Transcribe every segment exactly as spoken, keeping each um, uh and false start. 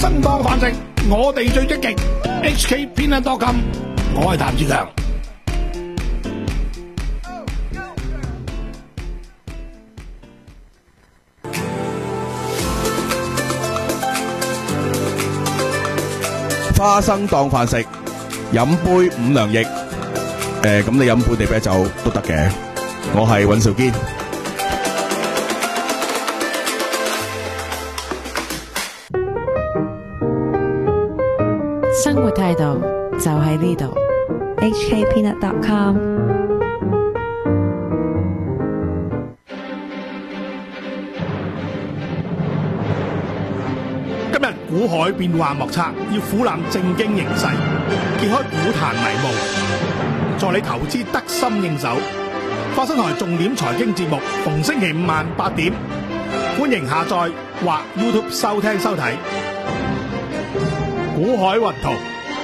生當飯食，我哋最積極。H K Peanut dot com， 我係譚志強。 花生當飯食，飲杯五糧液。誒，咁你飲本地啤酒都得嘅。我係尹兆堅。 生活態度就喺呢度。 H K Peanut dot com。 今日股海變幻莫測，要俯瞰正經形勢，揭開股壇迷霧，助你投資得心應手。發生台重點財經節目，逢星期五晚八點，歡迎下載或 YouTube 收聽收睇。股海雲圖，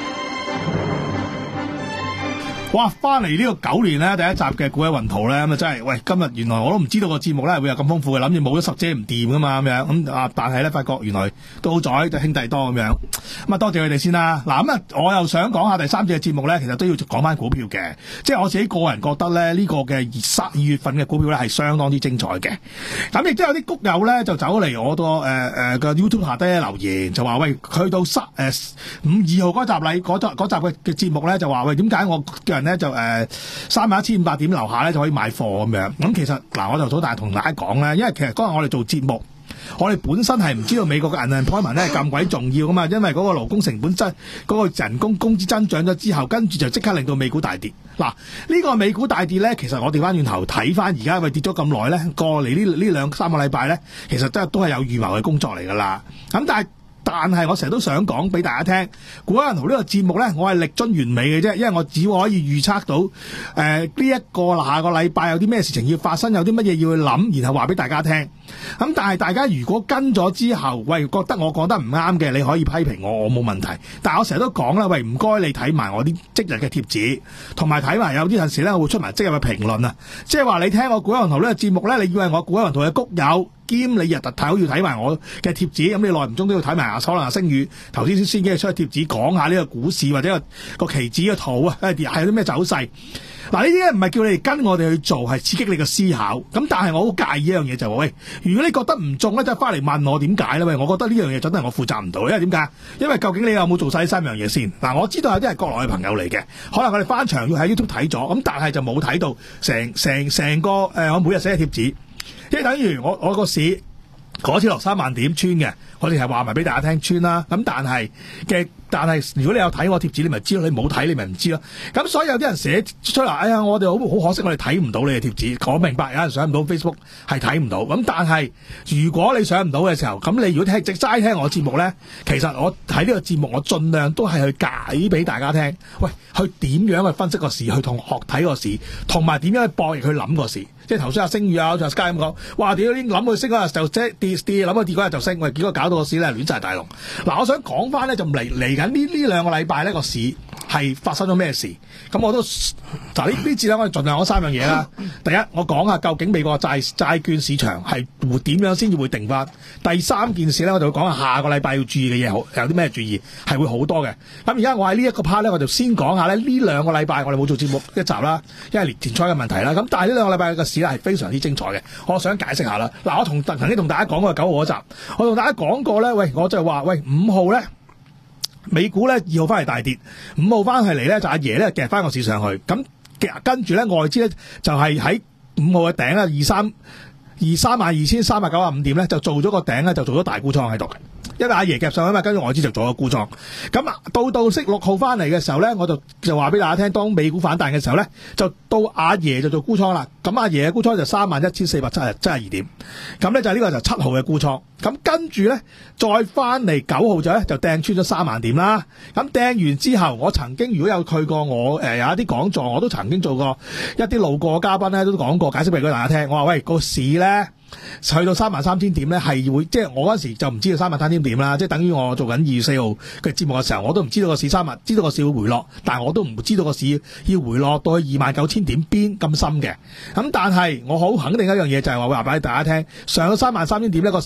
哇！翻嚟呢個九年咧，第一集嘅股海雲圖咧，咁啊真係，喂！今日原來我都唔知道個節目咧會有咁豐富嘅，諗住冇咗十姐唔掂噶嘛咁樣，咁啊但係咧發覺原來都好在就兄弟多咁樣，咁啊多謝佢哋先啦。嗱咁啊，我又想講下第三節嘅節目咧，其實都要講翻股票嘅，即係我自己個人覺得咧呢、這個嘅三二月份嘅股票咧係相當之精彩嘅。咁亦都有啲谷友咧就走嚟我個誒誒個 YouTube 下低留言，就話喂，去到三誒五二號嗰集禮嗰集嗰集嘅嘅節目咧就話喂，點解我嘅人咧就誒三萬一千五百點樓下咧就可以買貨咁樣。咁其實嗱，我就早大同大家講咧，因為其實嗰日我哋做節目，我哋本身係唔知道美國嘅 unemployment 咧係咁鬼重要噶嘛，因為嗰個勞工成本增嗰、嗰個人工工資增長咗之後，跟住就即刻令到美股大跌。嗱，呢個美股大跌咧，其實我調翻轉頭睇翻而家喂跌咗咁耐咧，過嚟呢呢兩三個禮拜咧，其實真係都係有預謀嘅工作嚟噶啦。咁但係。但係我成日都想講俾大家聽，股海雲圖呢個節目呢，我係力臻完美嘅啫，因為我只可以預測到誒呢一個下個禮拜有啲咩事情要發生，有啲乜嘢要去諗，然後話俾大家聽。咁但係大家如果跟咗之後，喂覺得我講得唔啱嘅，你可以批評我，我冇問題。但係我成日都講啦，喂唔該你睇埋我啲即日嘅貼紙，同埋睇埋有啲陣時呢，我會出埋即日嘅評論啊，即係話你聽我股海雲圖呢個節目呢，你以為我股海雲圖嘅谷友。兼你日日睇好要睇埋我嘅貼紙，咁你耐唔中都要睇埋阿可能阿星宇頭先先嘅出嘅貼紙，講下呢個股市或者個個期指嘅圖啊，係有啲咩走勢。嗱，呢啲咧唔係叫你哋跟我哋去做，係刺激你嘅思考。咁但係我好介意一樣嘢就係、是、喂，如果你覺得唔中咧，就翻嚟問我點解咧？喂，我覺得呢樣嘢真係我負責唔到，因為點解？因為究竟你有冇做晒呢三樣嘢先？嗱，我知道有啲係國內嘅朋友嚟嘅，可能我哋翻牆要喺 YouTube 睇咗，咁但係就冇睇到成成成個誒、呃，我每日寫嘅貼紙。即係等於我我個市嗰次落三萬點穿嘅，我哋係話埋俾大家聽穿啦。咁但係嘅，但係如果你有睇我貼紙，你咪知咯；你冇睇，你咪唔知咯。咁所以有啲人寫出嚟，哎呀，我哋好好可惜，我哋睇唔到你嘅貼紙。我明白有人上唔到 Facebook 係睇唔到。咁但係如果你上唔到嘅時候，咁你如果聽直齋聽我節目咧，其實我喺呢個節目，我盡量都係去解俾大家聽。喂，去點樣去分析個市，去同學睇個市，同埋點樣去博弈去諗個市。即係頭先阿星宇啊，就 Sky 咁講，哇！屌啲諗佢升嗰日就即跌跌，諗佢跌嗰日就升，喂！結果搞到個市咧亂晒大龍。嗱，我想講翻咧，就嚟嚟緊呢呢兩個禮拜呢個市係發生咗咩事？咁我都嗱呢呢次咧，我哋盡量講三樣嘢啦。第一，我講下究竟美國債債券市場係會點樣先至會定翻。第三件事咧，我就會講下下個禮拜要注意嘅嘢，好有啲咩注意係會好多嘅。咁而家我喺呢一個 part 咧，我就先講下咧呢兩個禮拜我哋冇做節目一集啦，因為年前初嘅問題啦。咁但係呢兩個禮拜嘅市咧係非常之精彩嘅，我想解釋下啦。嗱，我同曾經同大家講過九號嗰集，我同大家講過咧，喂，我就話喂五號咧。美股咧二號翻嚟大跌，五號翻去嚟咧就阿爺咧夾翻個市上去，咁跟住咧外資咧就係喺五號嘅頂啦，二三二三萬二千三百九十五點咧就做咗個頂咧，就做咗大沽倉喺度嘅。因為阿爺夾上去嘛，跟住外資就做咗沽倉。咁啊，到到息六號翻嚟嘅時候咧，我就就話俾大家聽，當美股反彈嘅時候咧，就到阿爺就做沽倉啦。咁阿爺嘅沽倉就三萬一千四百七十七十二點。咁咧就呢個就七號嘅沽倉。咁跟住咧再翻嚟九號就咧就掟穿咗三萬點啦。咁掟完之後，我曾經如果有去過我誒、呃、有一啲講座，我都曾經做過一啲路過嘅嘉賓咧都講過，解釋俾大家聽。我話喂，個市咧。去到三萬三千點咧，係會即係我嗰時就唔知道三萬三千點啦，即係等於我做緊二月四號嘅節目嘅時候，我都唔知道個市三萬，知道個市會回落，但係我都唔知道個市要回落到去二萬九千點邊咁深嘅。咁但係我好肯定一樣嘢就係話會話俾大家聽，上到三萬三千點呢個市係要調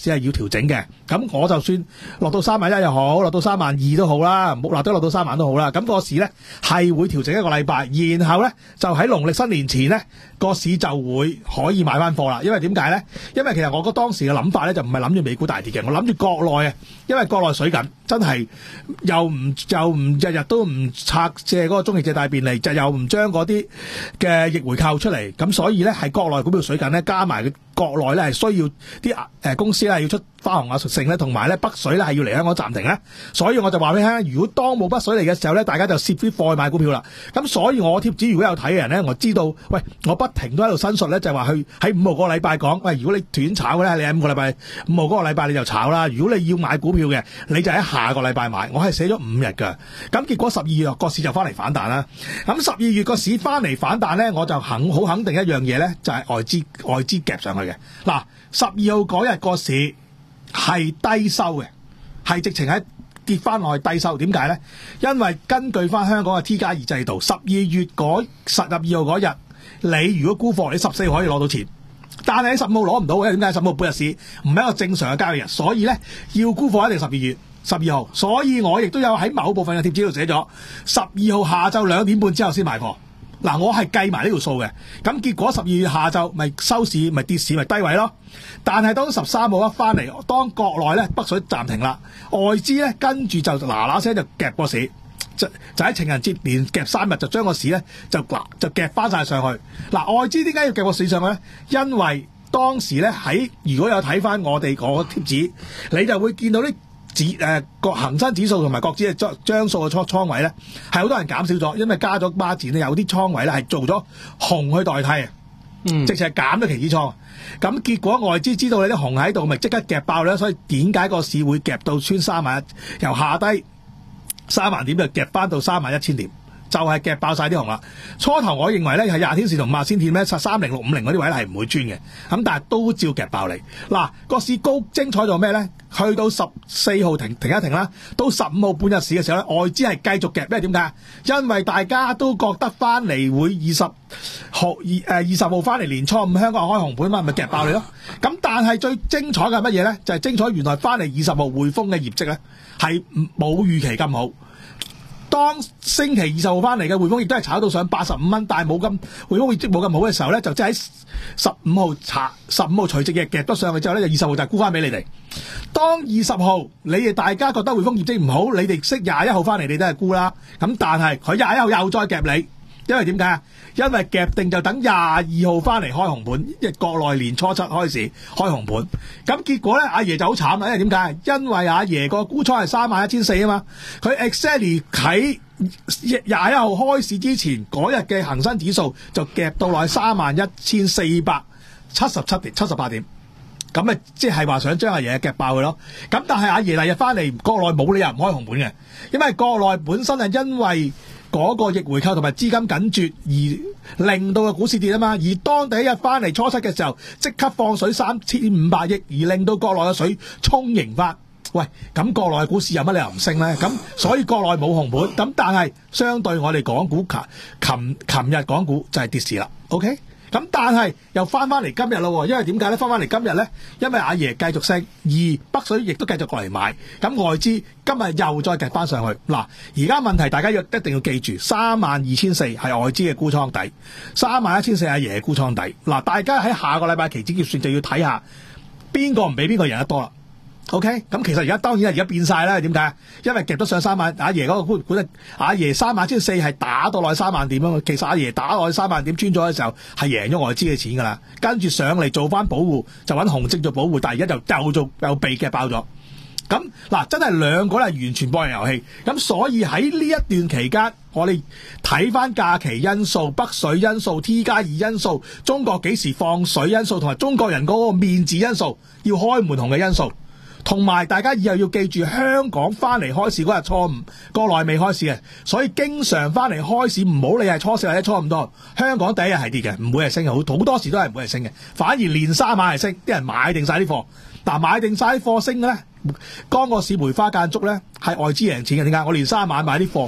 調整嘅。咁我就算落到三萬一又好，落到三萬二都好啦，冇落得落到三萬都好啦。咁個市咧係會調整一個禮拜，然後咧就喺農曆新年前咧個市就會可以買翻貨啦。因為點解咧？因為其實我個當時嘅諗法咧就唔係諗住美股大跌嘅，我諗住國內啊，因為國內水緊，真係又唔又唔日日都唔拆借嗰個中期借貸便利，就又唔將嗰啲嘅逆回購出嚟，咁所以咧係國內股票水緊咧，加埋國內咧係需要啲誒公司咧要出花紅啊屬性咧，同埋咧北水咧係要嚟香港暫停咧，所以我就話俾你聽，如果當冇北水嚟嘅時候咧，大家就攝啲貨去買股票啦。咁所以我貼紙如果有睇嘅人咧，我知道，喂，我不停都喺度申述咧，就係話去喺五號嗰個禮拜講，喂，如果你短炒嘅咧，你喺五個禮拜五號嗰個禮拜你就炒啦。如果你要買股票嘅，你就喺下個禮拜買。我係寫咗五日㗎，咁結果十二月個市就翻嚟反彈啦。咁十二月個市翻嚟反彈咧，我就肯好肯定一樣嘢咧，就係外資外資夾上去嘅。嗱，十二號嗰日個市係低收嘅，係直情喺跌翻落去低收。點解咧？因為根據翻香港嘅 T 加二制度，十二月嗰十二號嗰日，你如果沽貨，你十四號可以攞到錢，但係喺十五號攞唔到嘅。點解？十五號半日市唔係一個正常嘅交易日，所以咧要沽貨一定十二月十二號。所以我亦都有喺某部分嘅貼紙度寫咗，十二號下晝兩點半之後先賣貨。嗱，我係計埋呢條數嘅，咁結果十二月下晝咪收市咪跌市咪低位咯。但係當十三號一翻嚟，當國內咧北水暫停啦，外資咧跟住就嗱嗱聲就夾個市，就就喺情人節連夾三日就將個市咧就嗱就夾翻晒上去。嗱，外資點解要夾個市上去咧？因為當時咧喺如果有睇翻我哋嗰個貼紙，你就會見到啲指誒個恆生指數同埋國指嘅張張數嘅倉倉位咧，係好多人減少咗，因為加咗孖展咧，有啲倉位咧係做咗紅去代替啊，嗯，直情係減咗期指倉。咁結果外資知道你啲紅喺度，咪即刻夾爆咧，所以點解個市會夾到穿三萬一，由下低三萬點就夾翻到三萬一千點？就係夾爆晒啲紅啦。初頭我認為咧係廿天線同五十天線咧，三零六五零嗰啲位咧係唔會穿嘅，咁但係都照夾爆你。嗱，個市高精彩到咩咧？去到十四號停停一停啦，到十五號半日市嘅時候咧，外資係繼續夾，因為點解？因為大家都覺得翻嚟會二十號二誒二十號翻嚟年初五香港開紅盤嘛，咪夾爆你咯。咁但係最精彩嘅係乜嘢咧？就係、是、精彩原來翻嚟二十號匯豐嘅業績咧係冇預期咁好。當星期二十號翻嚟嘅匯豐亦都係炒到上八十五蚊，但係冇咁匯豐業績冇咁好嘅時候咧，就即係喺十五號查十五號除夕日夾咗上去之後咧，就二十號就沽翻俾你哋。當二十號你哋大家覺得匯豐業績唔好，你哋識廿一號翻嚟，你都係沽啦。咁但係佢廿一號又再夾你，因為點解啊？因為夾定就等廿二號翻嚟開紅盤，即係國內年初七開始開紅盤。咁結果咧，阿爺就好慘啦，因為點解？因為阿爺個沽倉係三萬一千四啊嘛，佢 exactly 喺廿一號開市之前嗰日嘅恒生指數就夾到落去三萬一千四百七十七點、七十八點。咁咪即係話想將阿爺夾爆佢咯。咁但係阿爺第日翻嚟，國內冇理由唔開紅盤嘅，因為國內本身係因為嗰個逆回購同埋資金緊絀而令到個股市跌啊嘛，而當第一日翻嚟初七嘅時候，即刻放水三千五百億，而令到國內嘅水充盈翻。喂，咁國內嘅股市有乜理由唔升咧？咁所以國內冇紅盤，咁但係相對我哋港股，琴琴日港股就係跌市啦。OK。咁但係又翻翻嚟今日咯，因為點解咧？翻翻嚟今日咧，因為阿爺繼續升，而北水亦都繼續過嚟買，咁外資今日又再夾翻上去。嗱，而家問題大家要一定要記住，三萬二千四係外資嘅沽倉底，三萬一千四阿爺嘅沽倉底。嗱，大家喺下個禮拜期指結算就要睇下邊個唔俾邊個贏得多啦。OK，咁其實而家當然係而家變晒啦，點解？因為夾得上三萬，阿爺嗰個管管阿爺三萬千四係打到落去三萬點啊嘛。其實阿爺打落去三萬點穿咗嘅時候係贏咗外資嘅錢噶啦，跟住上嚟做翻保護，就揾紅證做保護，但係而家就又做又被夾爆咗。咁嗱，真係兩個係完全博弈遊戲。咁所以喺呢一段期間，我哋睇翻假期因素、北水因素、T 加二因素、中國幾時放水因素，同埋中國人嗰個面子因素，要開門紅嘅因素。同埋大家以後要記住，香港翻嚟開市嗰日初五，國內未開市嘅，所以經常翻嚟開市唔好理係初四或者初五多，香港第一日係跌嘅，唔會係升嘅，好好多時都係唔會係升嘅，反而連三晚係升，啲人買定晒啲貨，但買定晒啲貨升嘅咧，當個市梅花間竹咧，係外資贏錢嘅。點解？我連三晚買啲貨，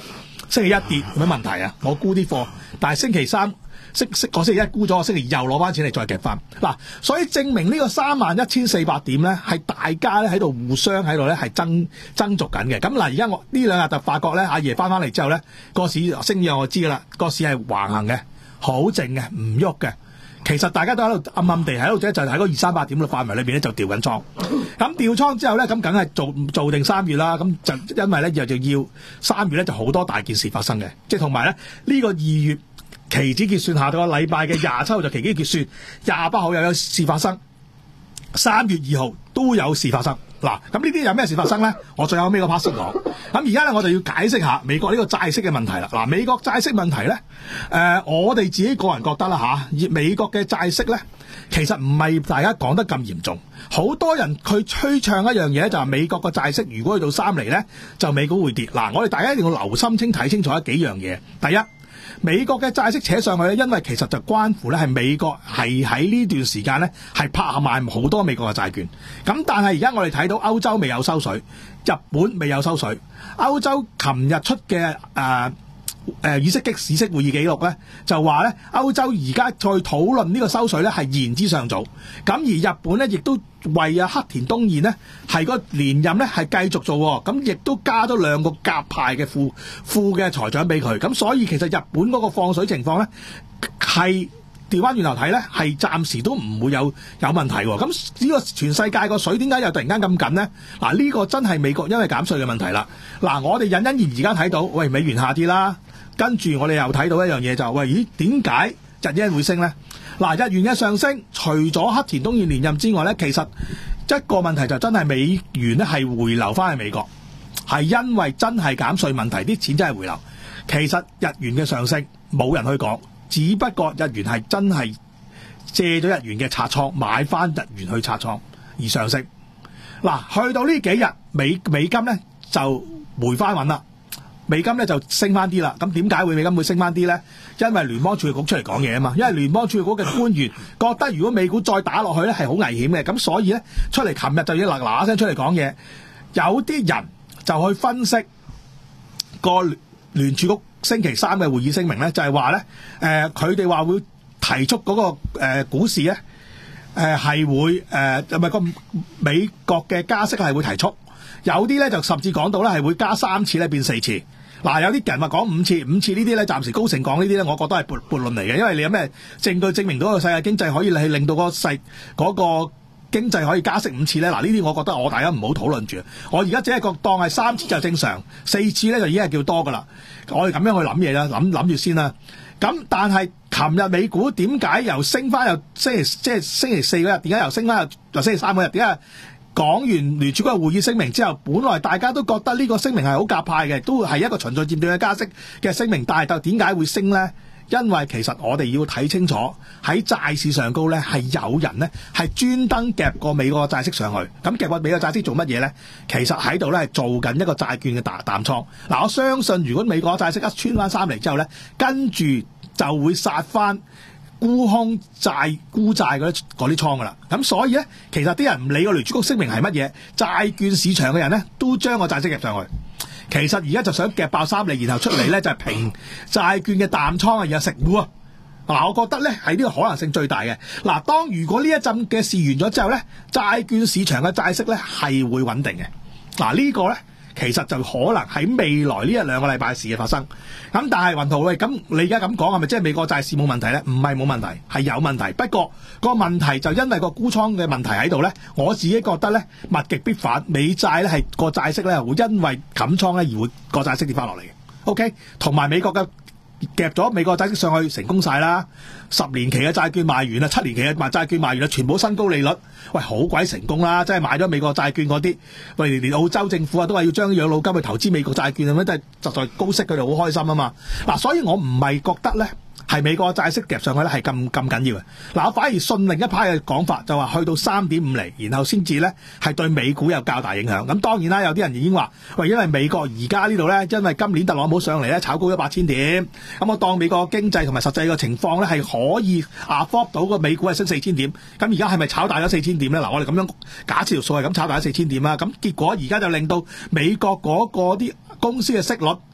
星期一跌有咩問題啊？我沽啲貨，但係星期三星星我星期一沽咗，我星期二又攞翻錢嚟再夾翻。嗱，所以證明呢個三萬一千四百點咧，係大家咧喺度互相喺度咧係爭爭逐緊嘅。咁嗱，而家我呢兩日就發覺咧，阿爺翻翻嚟之後咧，個市升咗我知噶啦，個市係橫行嘅，好靜嘅，唔喐嘅。其實大家都喺度暗暗地喺度啫，就喺嗰二三百點嘅範圍裏邊咧就調緊倉。咁調倉之後咧，咁梗係做做定三月啦。咁就因為咧又就要三月咧就好多大件事發生嘅，即係同埋咧呢個二月期指結算下個禮拜嘅廿七號就期指結算，廿八號又有事發生，三月二號都有事發生。嗱，咁呢啲有咩事發生咧？我最後尾個 part 先講。咁而家咧我就要解釋下美國呢個債息嘅問題啦。嗱，美國債息問題咧，誒、呃，我哋自己個人覺得啦吓，美國嘅債息咧，其實唔係大家講得咁嚴重。好多人佢吹唱一樣嘢就係美國個債息如果去到三厘咧，就美股會跌。嗱，我哋大家一定要留心清睇清楚一幾樣嘢。第一，美國嘅債息扯上去咧，因為其實就關乎咧係美國係喺呢段時間咧係拍賣好多美國嘅債券。咁但係而家我哋睇到歐洲未有收水，日本未有收水，歐洲琴日出嘅誒誒議息機議息會議記錄咧，就話咧歐洲而家再討論呢個收水咧係言之尚早。咁而日本咧亦都為啊黑田東彥呢係個連任咧係繼續做，咁亦都加咗兩個鴿派嘅副副嘅財長俾佢。咁所以其實日本嗰個放水情況咧係調翻轉頭睇咧係暫時都唔會有有問題。咁呢個全世界個水點解又突然間咁緊呢？嗱、啊、呢、呢個真係美國因為減稅嘅問題啦。嗱、啊、我哋隱隱然而家睇到，喂美元下跌啦。跟住我哋又睇到一樣嘢就係、喂，咦點解日元會升呢？嗱，日元嘅上升，除咗黑田東彥連任之外咧，其實一個問題就真係美元咧係回流翻去美國，係因為真係減稅問題，啲錢真係回流。其實日元嘅上升冇人去講，只不過日元係真係借咗日元嘅拆倉買翻日元去拆倉而上升。嗱，去到呢幾日美美金咧就回翻穩啦。美金咧就升翻啲啦，咁點解會美金會升翻啲咧？因為聯邦儲備局出嚟講嘢啊嘛，因為聯邦儲備局嘅官員覺得如果美股再打落去咧係好危險嘅，咁所以咧出嚟琴日就要嗱嗱聲出嚟講嘢。有啲人就去分析個聯聯儲局星期三嘅會議聲明咧，就係話咧誒佢哋話會提出嗰、那個誒、呃、股市咧誒係會誒係咪個美國嘅加息係會提速？有啲咧就甚至講到咧係會加三次咧變四次。嗱，有啲人話講五次，五次呢啲咧暫時高盛講呢啲咧，我覺得係撥撥論嚟嘅，因為你有咩證據證明到個世界經濟可以係令到個世嗰個經濟可以加息五次咧？嗱，呢啲我覺得我大家唔好討論住。我而家只係個當係三次就正常，四次咧就已經係叫多噶啦。我哋咁樣去諗嘢啦，諗諗住先啦。咁但係琴日美股點解由升翻又星期即係星期四嗰日，點解又升翻又星期三嗰日？點解？講完聯儲局嘅會議聲明之後，本來大家都覺得呢個聲明係好鴿派嘅，都係一個循序漸進嘅加息嘅聲明，但係就點解會升呢？因為其實我哋要睇清楚喺債市上高呢係有人呢係專登夾過美國債息上去，咁夾過美國債息做乜嘢呢？其實喺度呢係做緊一個債券嘅淡淡倉。嗱，我相信如果美國債息一穿翻三厘之後呢，跟住就會殺翻沽空債沽債嗰啲嗰啲倉噶啦，咁所以咧，其實啲人唔理個聯儲局聲明係乜嘢，債券市場嘅人咧都將個債息夾上去。其實而家就想夾爆三厘，然後出嚟咧就係平債券嘅淡倉啊，然後食糊啊。嗱，我覺得咧係呢個可能性最大嘅。嗱，當如果呢一陣嘅事完咗之後咧，債券市場嘅債息咧係會穩定嘅。嗱，呢個咧。其實就可能喺未來呢一兩個禮拜事嘅發生，咁但係雲圖喂，咁你而家咁講係咪即係美國債市冇問題咧？唔係冇問題，係有問題。不過個問題就因為個沽倉嘅問題喺度咧，我自己覺得咧物極必反，美債咧係個債息咧會因為冚倉咧而會個債息跌翻落嚟嘅。OK，同埋美國嘅。夾咗美國債息上去成功晒啦，十年期嘅債券賣完啦，七年期嘅賣債券賣完啦，全部新高利率，喂好鬼成功啦！真係買咗美國債券嗰啲，喂連澳洲政府啊都話要將養老金去投資美國債券咁樣，真係實在高息，佢哋好開心啊嘛！嗱，所以我唔係覺得咧。係美國債息夾上去咧，係咁咁緊要嘅。嗱，我反而信另一派嘅講法，就話去到三點五厘，然後先至咧係對美股有較大影響。咁當然啦，有啲人已經話，喂，因為美國而家呢度咧，因為今年特朗普上嚟咧，炒高咗八千點，咁我當美國經濟同埋實際嘅情況咧係可以 afford 到個美股係升四千點。咁而家係咪炒大咗四千點咧？嗱，我哋咁樣假設條數係咁炒大咗四千點啦。咁結果而家就令到美國嗰個啲公司嘅息率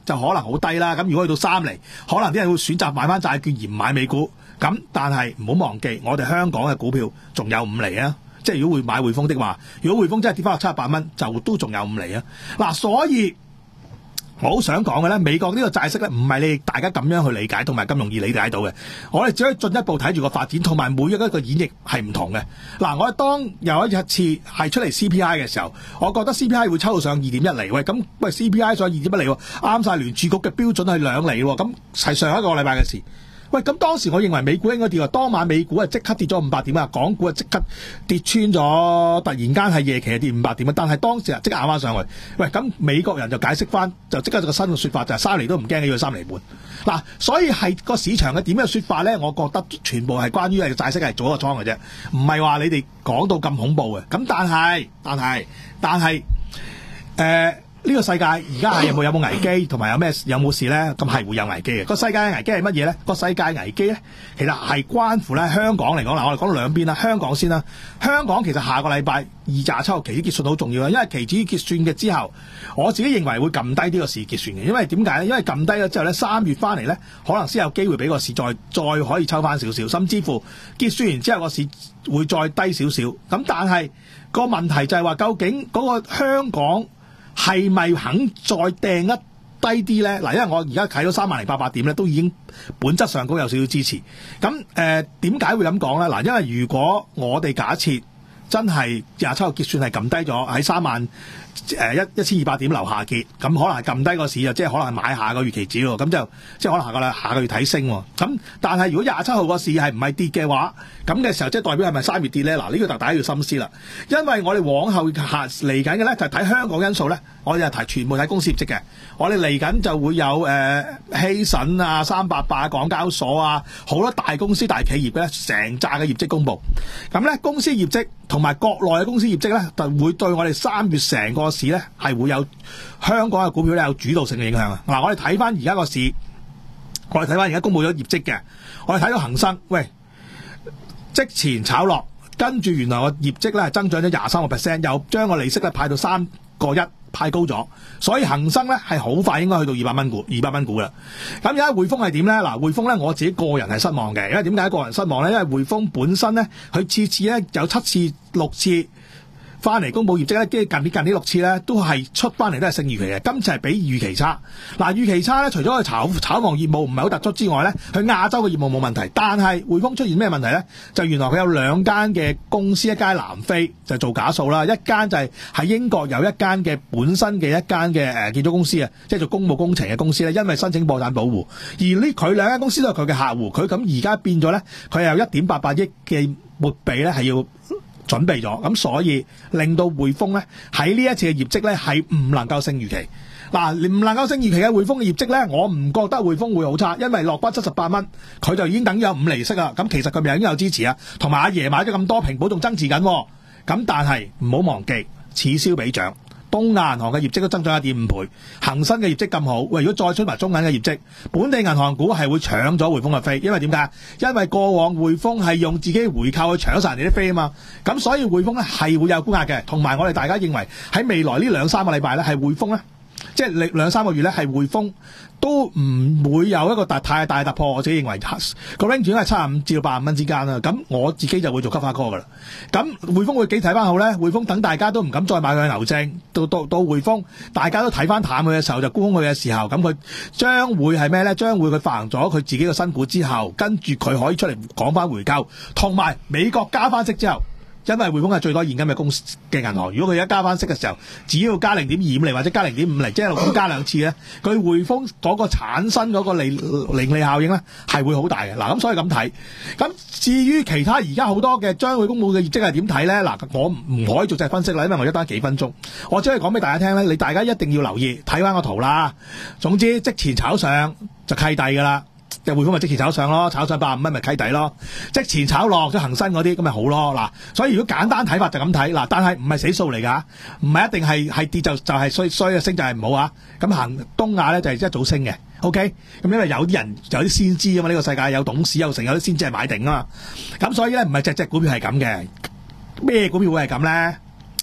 就可能好低啦。咁如果去到三厘，可能啲人會選擇買翻債券而唔買美股。咁但係唔好忘記，我哋香港嘅股票仲有五厘啊！即係如果會買匯豐的話，如果匯豐真係跌翻落七十八蚊，就都仲有五厘啊！嗱，所以我好想講嘅咧，美國呢個債息咧，唔係你哋大家咁樣去理解，同埋咁容易理解到嘅。我哋只可以進一步睇住個發展，同埋每一個演繹係唔同嘅。嗱，我哋當有一次係出嚟 C P I 嘅時候，我覺得 C P I 會抽到上二點一厘。喂，咁喂 C P I 上二點一厘喎，啱晒聯儲局嘅標準係兩厘喎。咁係上一個禮拜嘅事。喂，咁當時我認為美股應該跌喎，當晚美股係即刻跌咗五百點啊，港股係即刻跌穿咗，突然間係夜期係跌五百點啊，但係當時啊即刻咬翻上去。喂，咁美國人就解釋翻，就即刻有個新嘅說法，就係、是、三厘都唔驚嘅，要三厘半。嗱，所以係個市場嘅點樣說法咧？我覺得全部係關於係債息係做一個倉嘅啫，唔係話你哋講到咁恐怖嘅。咁但係，但係，但係，誒。呃呢個世界而家係有冇有冇危機，同埋有咩有冇事咧？咁係會有危機嘅。個世界嘅危機係乜嘢咧？個世界危機咧，其實係關乎咧香港嚟講啦。我哋講到兩邊啦，香港先啦。香港其實下個禮拜二廿七號期指結算好重要啦，因為期指結算嘅之後，我自己認為會撳低呢個市結算嘅。因為點解咧？因為撳低咗之後咧，三月翻嚟咧，可能先有機會俾個市再再可以抽翻少少，甚至乎結算完之後個市會再低少少。咁但係個問題就係話，究竟嗰個香港係咪肯再掟一低啲咧？嗱，因為我而家睇到三萬零八百點咧，都已經本質上高有少少支持。咁誒點解會咁講咧？嗱，因為如果我哋假設真係廿七號結算係撳低咗喺三萬誒一一千二百點樓下結，咁可能係撳低個市就即係可能係買下個月期指喎，咁就即係可能下個啦下個月睇升喎。咁但係如果廿七號個市係唔係跌嘅話，咁嘅時候即係代表係咪三月跌咧？嗱，呢個就大家要深思啦。因為我哋往後下嚟緊嘅咧就係睇香港因素咧，我哋係睇全部睇公司業績嘅。我哋嚟緊就會有誒希慎啊、三八八、港交所啊，好多大公司大企業咧，成扎嘅業績公佈。咁咧公司業績同埋國內嘅公司業績咧，就會對我哋三月成個市咧係會有香港嘅股票咧有主導性嘅影響啊！嗱，我哋睇翻而家個市，我哋睇翻而家公佈咗業績嘅，我哋睇到恒生，喂，即前炒落，跟住原來個業績咧係增長咗廿三個 percent， 又將個利息咧派到三個一，派高咗，所以恒生咧係好快應該去到二百蚊股，二百蚊股啦。咁而家匯豐係點咧？嗱，匯豐咧我自己個人係失望嘅，因為點解個人失望咧？因為匯豐本身咧，佢次次咧有七次、六次翻嚟公佈業績咧，跟住近呢近呢六次咧都係出翻嚟都係勝預期嘅，今次係比預期差。嗱，預期差咧，除咗佢炒炒房業務唔係好突出之外咧，佢亞洲嘅業務冇問題，但係匯豐出現咩問題咧？就原來佢有兩間嘅公司，一間南非就做假數啦，一間就係喺英國有一間嘅本身嘅一間嘅誒建築公司啊，即係做公務工程嘅公司咧，因為申請破產保護，而呢佢兩間公司都係佢嘅客戶，佢咁而家變咗咧，佢有一點八八億嘅撥備咧係要準備咗，咁所以令到匯豐咧喺呢一次嘅業績咧係唔能夠勝預期。嗱，唔能夠勝預期嘅匯豐嘅業績咧，我唔覺得匯豐會好差，因為落翻七十八蚊，佢就已經等於有五厘息啦。咁其實佢咪已經有支持啊，同埋阿爺買咗咁多平保仲增持緊。咁但係唔好忘記，此消彼長。東亞銀行嘅業績都增長一點五倍，恒生嘅業績咁好，喂！如果再出埋中銀嘅業績，本地銀行股係會搶咗匯豐嘅飛，因為點解？因為過往匯豐係用自己回購去搶晒人哋啲飛啊嘛，咁所以匯豐咧係會有沽壓嘅，同埋我哋大家認為喺未來呢兩三個禮拜咧係匯豐咧，即係兩三個月咧係匯豐都唔會有一個大太大突破，我自己認為個 range 應該係七十五至到八十蚊之間啦。咁我自己就會做 cover call 噶啦。咁匯豐會幾睇翻好咧？匯豐等大家都唔敢再買佢嘅牛證，到到到匯豐大家都睇翻淡佢嘅時候，就沽空佢嘅時候，咁佢將會係咩咧？將會佢發行咗佢自己嘅新股之後，跟住佢可以出嚟講翻回購，同埋美國加翻息之後。因為匯豐係最多現金嘅公司嘅銀行，如果佢而家加翻息嘅時候，只要加零點二五厘或者加零點五厘，即係六加兩次咧，佢匯豐嗰個產生嗰個利盈利效應咧係會好大嘅。嗱，咁所以咁睇。咁至於其他而家好多嘅將會公佈嘅業績係點睇咧？嗱，我唔可以做隻分析啦，因為我一單幾分鐘，我只係講俾大家聽咧，你大家一定要留意睇翻個圖啦。總之即前炒上就契弟噶啦。就匯豐咪即時炒上咯，炒上八十五蚊咪契底咯，即前炒落咗恒生嗰啲咁咪好咯。嗱，所以如果簡單睇法就咁睇嗱，但係唔係死數嚟㗎，唔係一定係係跌就就係衰衰嘅升就係唔好啊。咁行東亞咧就係一早升嘅 ，OK。咁因為有啲人有啲先知啊嘛，呢個世界有董事有成有啲先知係買定啊嘛。咁所以咧唔係隻隻股票係咁嘅，咩股票會係咁咧？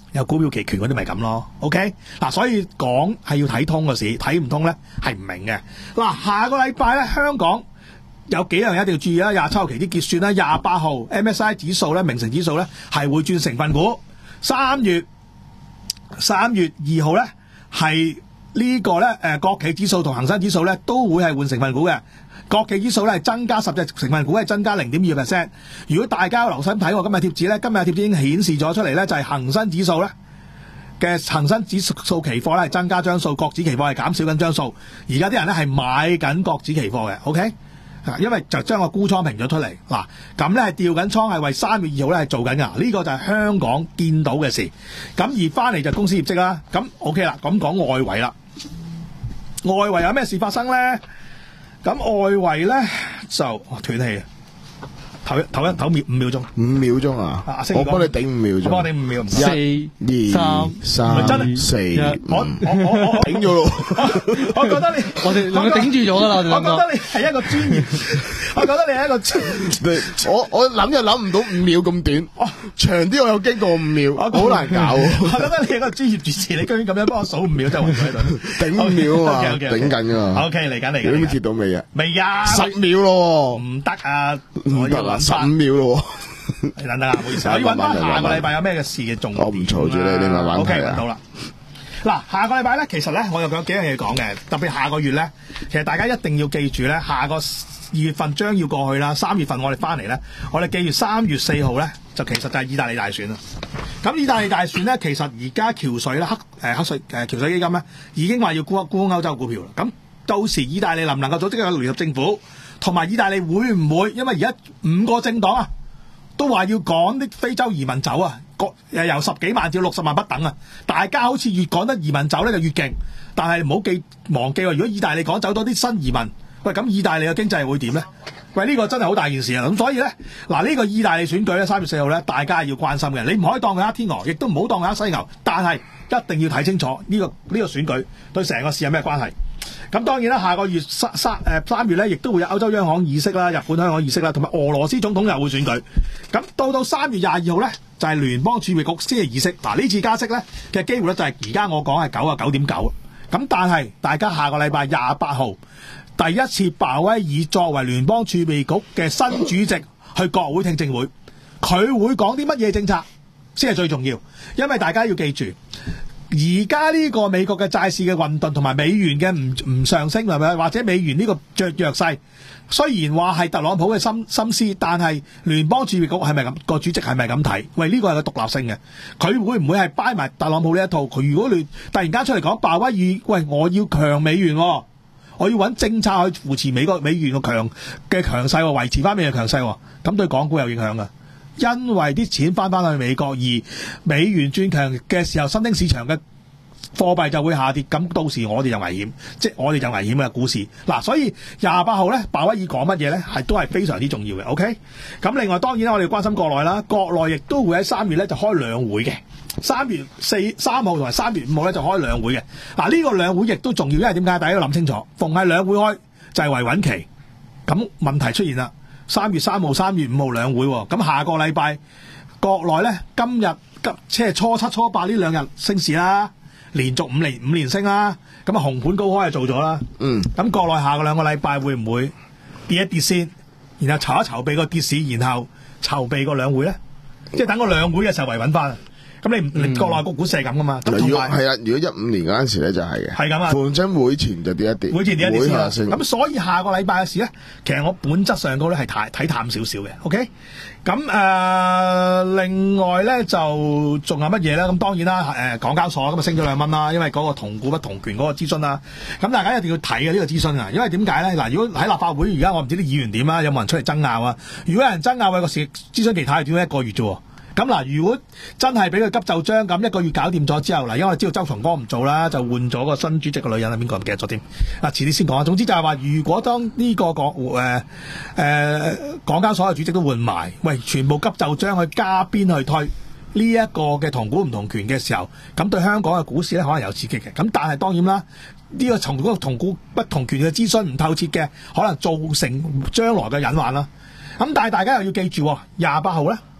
有股票期權嗰啲咪咁咯。OK 嗱，所以講係要睇通個市，睇唔通咧係唔明嘅。嗱，下個禮拜咧香港有幾樣嘢一定要注意啦。廿七號期啲結算啦，廿八號 M S I 指數咧，明晟指數咧係會轉成分股。三月三月二號咧係呢個咧誒國企指數同恒生指數咧都會係換成分股嘅。國企指數咧係增加十隻成分股，係增加零點二 percent。如果大家有留心睇我今日貼紙咧，今日貼紙已經顯示咗出嚟咧，就係恒生指數咧嘅恒生指數期貨咧係增加張數，國指期貨係減少緊張數。而家啲人咧係買緊國指期貨嘅 ，OK？ 因為就將個沽倉平咗出嚟，嗱咁咧係調緊倉，係為三月二號咧係做緊噶，呢、這個就係香港見到嘅事。咁而翻嚟就公司業績啦，咁 OK 啦，咁講外圍啦，外圍有咩事發生咧？咁外圍咧就哦斷氣啊！唞一唞一唞秒五秒鐘， 五秒鐘啊！ 啊我幫你頂五秒鐘， 我幫你五秒， 四二三三四， 我我我我頂咗咯！ 我覺得你我哋兩個頂住咗噶啦，我哋兩個。 我覺得你係一個專業，我覺得你係一個專業。 我我諗就諗唔到五秒咁短，長啲我有經過五秒，好難搞。 我覺得你係一個專業主持，你居然咁樣幫我數五秒，真係暈喺度。 頂五秒啊嘛，頂緊噶。 OK，嚟緊嚟緊。 你都貼到未啊？ 未啊！ 十秒咯， 唔得啊！ 唔得啊！十五秒咯。 你等等啊，唔好意思，我要揾翻下個禮拜有咩嘅事嘅重點。 我唔嘈住你，你慢慢睇啊。 OK，揾到啦。嗱，下個禮拜咧，其實咧，我又有幾樣嘢講嘅，特別下個月咧，其實大家一定要記住咧，下個二月份將要過去啦，三月份我哋翻嚟咧，我哋記住三月四號咧，就其實就係意大利大選啦。咁意大利大選咧，其實而家橋水咧，黑誒黑水誒橋水基金咧，已經話要沽沽歐洲股票啦。咁到時意大利能唔能夠組織一個聯合政府，同埋意大利會唔會？因為而家五個政黨啊，都話要趕啲非洲移民走啊，個誒由十幾萬至六十萬不等啊。大家好似越趕得移民走咧就越勁，但係唔好記忘記喎。如果意大利趕走多啲新移民，喂咁意大利嘅經濟會點咧？喂呢、呢個真係好大件事啊！咁所以咧，嗱呢、呢個意大利選舉咧，三月四號咧，大家要關心嘅。你唔可以當佢黑天鵝，亦都唔好當佢黑犀牛，但係一定要睇清楚呢、呢個呢、呢個選舉對成個市有咩關係。咁當然啦，下個月三三誒三月咧，亦都會有歐洲央行議息啦、日本香港議息啦，同埋俄羅斯總統又會選舉。咁到到三月廿二號咧，就係、是、聯邦儲備局先係議息。嗱呢次加息咧嘅機會咧就係而家我講係九啊九點九。咁但係大家下個禮拜廿八號第一次鮑威爾作為聯邦儲備局嘅新主席去國會聽證會，佢會講啲乜嘢政策先係最重要，因為大家要記住。而家呢個美國嘅債市嘅混沌同埋美元嘅唔唔上升係咪？或者美元呢個弱弱勢，雖然話係特朗普嘅心心思，但係聯邦儲備局係咪咁個主席係咪咁睇？喂，呢個係個獨立性嘅，佢會唔會係掰埋特朗普呢一套？佢如果你突然間出嚟講鮑威爾，喂，我要強美元、哦，我要揾政策去扶持美國美元嘅強嘅強勢、哦，維持翻美元強勢、哦，咁對港股有影響㗎。因為啲錢翻翻去美國，而美元轉強嘅時候，新興市場嘅貨幣就會下跌，咁到時我哋就危險，即係我哋就危險嘅股市。嗱，所以廿八號咧，鮑威爾講乜嘢咧，係都係非常之重要嘅。OK，咁另外當然我哋關心國內啦，國內亦都會喺三月咧就開兩會嘅，三月四三號同埋三月五號咧就開兩會嘅。嗱，呢個兩會亦都重要，因為點解？大家要諗清楚，逢係兩會開就係維穩期，咁問題出現啦。三月三號、三月五號兩會，咁下個禮拜國內咧今日今即係初七、初八呢兩日升市啦，連續五年五連升啦，咁啊紅盤高開就做咗啦。嗯，咁國內下個兩個禮拜會唔會跌一跌先，然後籌一籌備個跌市，然後籌備個兩會咧，即係等個兩會嘅時候維穩翻。咁你唔、嗯、國內個股市係咁噶嘛？咁如果係啊，如果一五年嗰陣時咧就係嘅，係咁啊。逢親會前就跌一跌， 會前跌一跌先先。咁所以下個禮拜嘅事咧，其實我本質上高咧係睇睇淡少少嘅。OK，咁誒、呃、另外咧就仲有乜嘢咧？咁當然啦，誒、呃、港交所咁啊升咗兩蚊啦，因為嗰個同股不同權嗰個諮詢啦。咁大家一定要睇嘅呢個諮詢啊，因為點解咧？嗱，如果喺立法會而家我唔知啲議員點啊，有冇人出嚟爭拗啊？如果有人爭拗，喂個事諮詢期太短，一個月啫。咁嗱，如果真係俾佢急就章咁一個月搞掂咗之後，嗱，因為我知道周松崗唔做啦，就換咗個新主席嘅女人係邊個唔記得咗添。嗱，遲啲先講啊。總之就係話，如果當呢個港誒誒港交所嘅主席都換埋，喂，全部急就章去加邊去推呢一個嘅同股唔同權嘅時候，咁對香港嘅股市咧可能有刺激嘅。咁但係當然啦，呢、這個從嗰個同股不同權嘅諮詢唔透徹嘅，可能造成將來嘅隱患啦。咁但係大家又要記住，廿八號咧。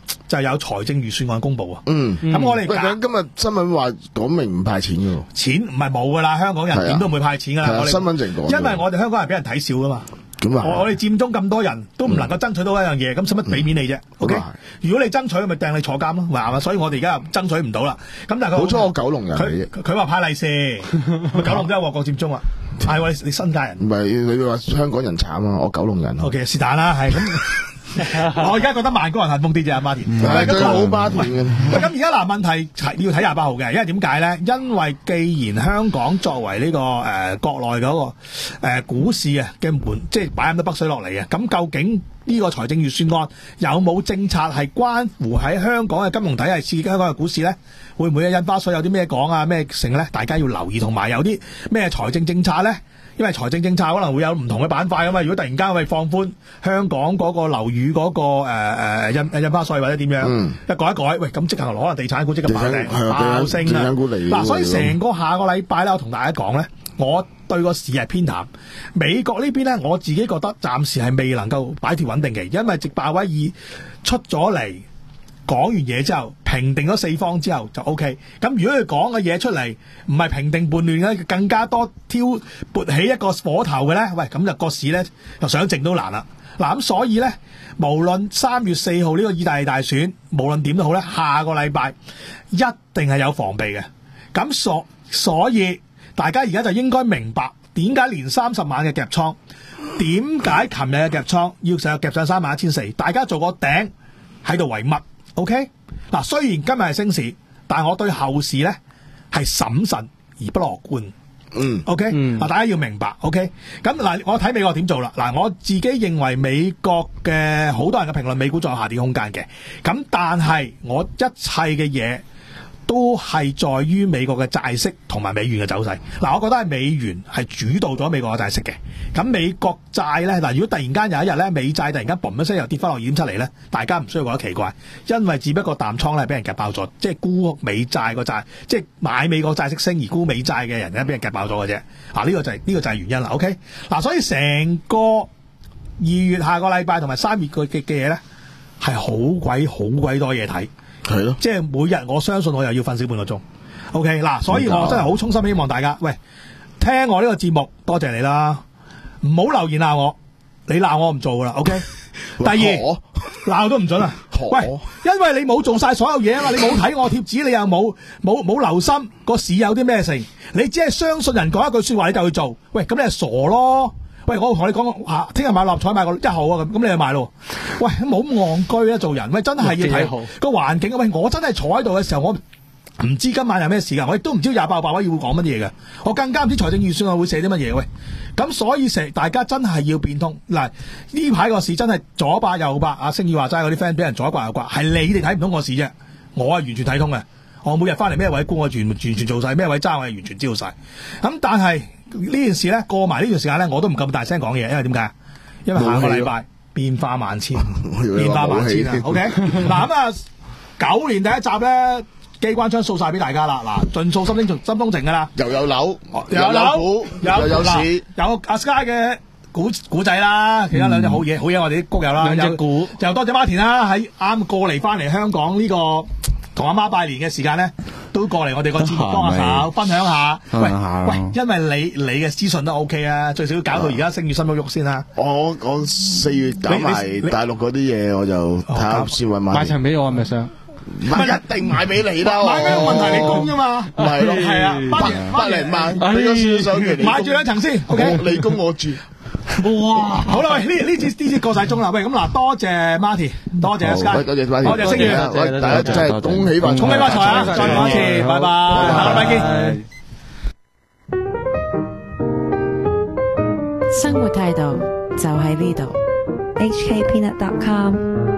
就有財政預算案公佈啊。 嗯， 咁我哋喂，咁今日新聞話講明唔派錢嘅喎， 錢唔係冇噶啦，香港人點都唔會派錢噶啦。 係啊我哋新聞淨講， 因為我哋香港人俾人睇笑噶嘛。 咁啊， 我我哋佔中咁多人都唔能夠爭取到一樣嘢，咁使乜俾面你啫？O K，如果你爭取，咪掟你坐監咯，係嘛？所以我哋而家又爭取唔到啦。咁但係佢好彩我九龍人嚟佢嘅， 佢話派利是，九龍都有旺角佔中啊。係喎，你你新界人唔係你話香港人慘啊，我九龍人。 ，O K 是但啦，係咁。我而家覺得萬高人幸福啲啫，阿馬田。 係最好巴田嘅。 喂，咁而家嗱問題係要睇廿八號嘅，因為點解咧？因為既然香港作為呢、這個誒、呃、國內嗰、那個誒、呃、股市啊嘅門，即係擺咁多北水落嚟啊，咁究竟呢個財政預算案有冇政策係關乎喺香港嘅金融體系刺激香港嘅股市咧？會唔會印花稅有啲咩講啊？咩成咧？大家要留意，同埋有啲咩財政政策咧？因為財政政策可能會有唔同嘅板塊㗎嘛，如果突然間喂放寬香港嗰個樓宇嗰、那個誒誒、呃、印印花稅或者點樣， 嗯、 一改一改，喂咁即刻可能地產股即刻爆地頂產爆升啊！ 地產股嚟嗱，所以成個下個禮拜咧，我同大家講咧，我對個市係偏淡。美國呢邊咧，我自己覺得暫時係未能夠擺脫穩定期，因為直鮑威爾出咗嚟。講完嘢之後，平定咗四方之後就 O K。咁如果佢講嘅嘢出嚟唔係平定叛亂嘅，更加多挑撥起一個火頭嘅咧，喂，咁就個市咧就想靜都難啦。嗱，咁所以咧，無論三月四號呢個意大利大選，無論點都好咧，下個禮拜一定係有防備嘅。咁所所以大家而家就應該明白點解連三十萬嘅夾倉，點解琴日嘅夾倉要成日夾上三萬一千四，大家做個頂喺度為乜？O K， 嗱，雖然今日係升市，但係我對後市咧係審慎而不樂觀。 嗯 ，O K，嗱，大家要明白。O K， 咁嗱，我睇美國點做啦。嗱，我自己認為美國嘅好多人嘅評論，美股仲有下跌空間嘅。咁但係我一切嘅嘢都係在於美國嘅債息同埋美元嘅走勢。嗱，我覺得係美元係主導咗美國嘅債息嘅。咁美國債咧，嗱，如果突然間有一日咧，美債突然間嘣一聲又跌翻落二點七嚟咧，大家唔需要覺得奇怪，因為只不過淡倉咧俾人夾爆咗，即係沽美債個債，即係買美國債息升而沽美債嘅人咧俾人夾爆咗嘅啫。啊，呢個就係呢個就係原因啦。OK，嗱，所以成個二月下個禮拜同埋三月嘅嘅嘢咧，係好鬼好鬼多嘢睇。 係咯， 即係每日我相信我又要瞓少半個鐘。OK， 嗱，所以我真係好衷心希望大家，喂，聽我呢個節目，多謝你啦，唔好留言鬧我，你鬧我唔做噶啦。OK， 第二鬧都唔准啊。喂，因為你冇做晒所有嘢啊嘛，你冇睇我貼紙，你又冇冇冇留心個市有啲咩成，你只係相信人講一句說話你就去做，喂，咁你係傻咯。喂，我同你講吓，聽日買六合彩買個一號啊，咁咁你就買咯。喂，冇咁戇居啊，做人喂真係要睇個環境啊。喂，我真係坐喺度嘅時候，我唔知今晚有咩事噶，我亦都唔知廿八號白威要講乜嘢嘅，我更加唔知財政預算案會寫啲乜嘢。喂，咁所以成大家真係要變通嗱，呢排個市真係左八右八，阿星宇話齋嗰啲 friend 俾人左刮右刮，係你哋睇唔通個市啫，我係完全睇通嘅。我每日翻嚟咩位沽，我完完全做晒，咩位揸我係完全知道晒。咁但係呢件事咧過埋呢段時間咧，我都唔咁大聲講嘢，因為點解？因為下個禮拜變化萬千，變化萬千啊 ！OK， 嗱咁啊，九年第一集咧，機關槍掃晒俾大家啦，嗱，盡數心中心中情噶啦， 又有樓， 又有樓， 股， 又又有市， 有阿 Sky 嘅股股仔啦，其他兩隻好嘢，好嘢我哋啲谷友啦， 兩隻股， 又多謝馬田啦，喺啱過嚟翻嚟香港呢個同阿媽拜年嘅時間咧，都過嚟我哋個節目幫下手，分享下。喂喂，因為你你嘅資訊都 OK 啊，最少搞到而家升住新喐喐先啦。 我我四月搞埋大陸嗰啲嘢，我就睇下先揾買。 買層俾我係咪想？ 唔係一定買俾你啦， 買咩問題？你供啫嘛。 係咯， 係啊， 百百零萬俾咗少少嘅， 買住兩層先。OK， 你供我住。 哇！好啦，喂，呢呢節呢節過晒鐘啦，喂，咁嗱，多謝 Marty，多謝 Sky， 多謝 Marty， 多謝星宇， 喂，大家真係恭喜發財， 恭喜發財啊！再講一次，拜拜，下禮拜見。 生活態度就喺呢度。 H K Peanut dot com